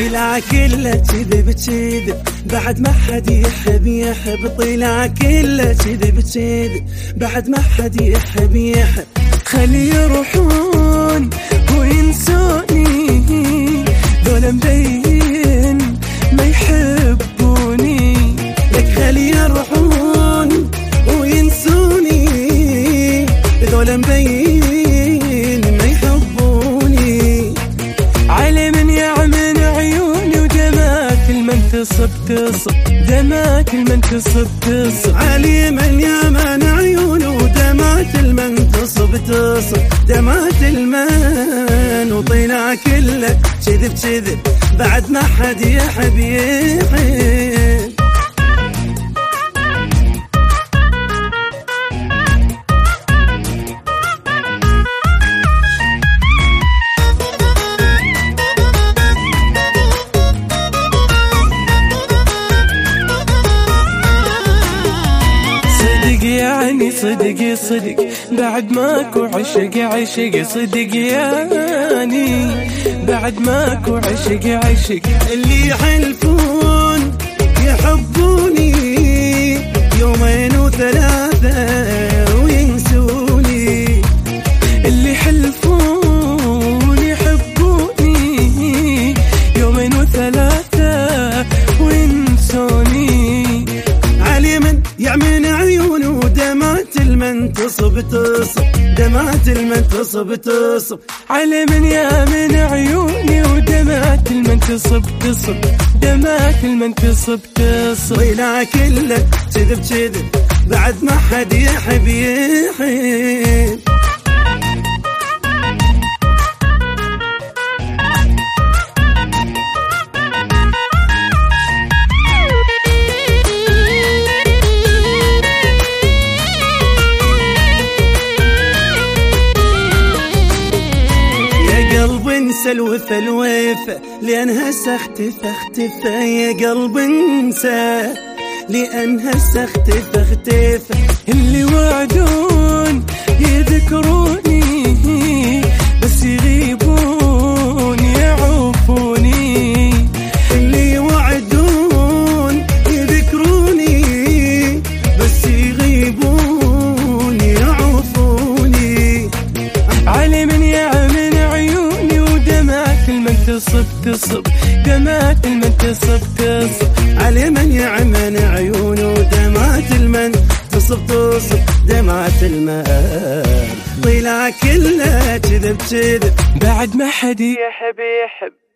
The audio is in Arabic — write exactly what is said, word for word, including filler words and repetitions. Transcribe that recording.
طلع كله كذب كذب بعد ما حد يحب يحب. طلع كله كذب كذب بعد ما حد يحب يحب. خلي يروحون وينسوني ذولا مبين ما يحبوني. لك خلي يروحون وينسوني ذولا مبين ما يحبوني. علي من يعمل عيوني ودمات المنتصب تصب. دمات المنتصب تصب. علي من يعمل عيوني ودمات المنتصب تصب. دمات المن. وطلع كله كذب كذب بعد ما حد يحب يحب. يعني صدق صدق بعد ماكو عشق عشق. صدق يعني بعد ماكو عشق عشق. اللي يحلفون يحبوني يومين وثلاثة وينسوني. اللي يحلفون يحبوني يومين وثلاثة وينسوني. علي من يعمل عيونه ودمات المنتصب تصب. دمات المنتصب تصب. علي من يعمل عيوني ودمات المنتصب تصب. دمات المنتصب تصب. طلع كله كذب كذب بعد ما حد يحب يحب. انسى الوفا الوفا لأنها سختفة اختفى. يا قلب انسى لأنها سختفة اختفى. اللي وعدون يذكروني بس يغيبون يعوفوني. اللي وعدون يذكروني بس يغيبون يعوفوني. علي من يعمل عيوني ودمات المنتصب تصب. دمات المنتصب تصب. علي من يعمل عيوني ودمات المنتصب تصب. دمات المان. طلع كله كذب كذب بعد ما حد يحب يحب.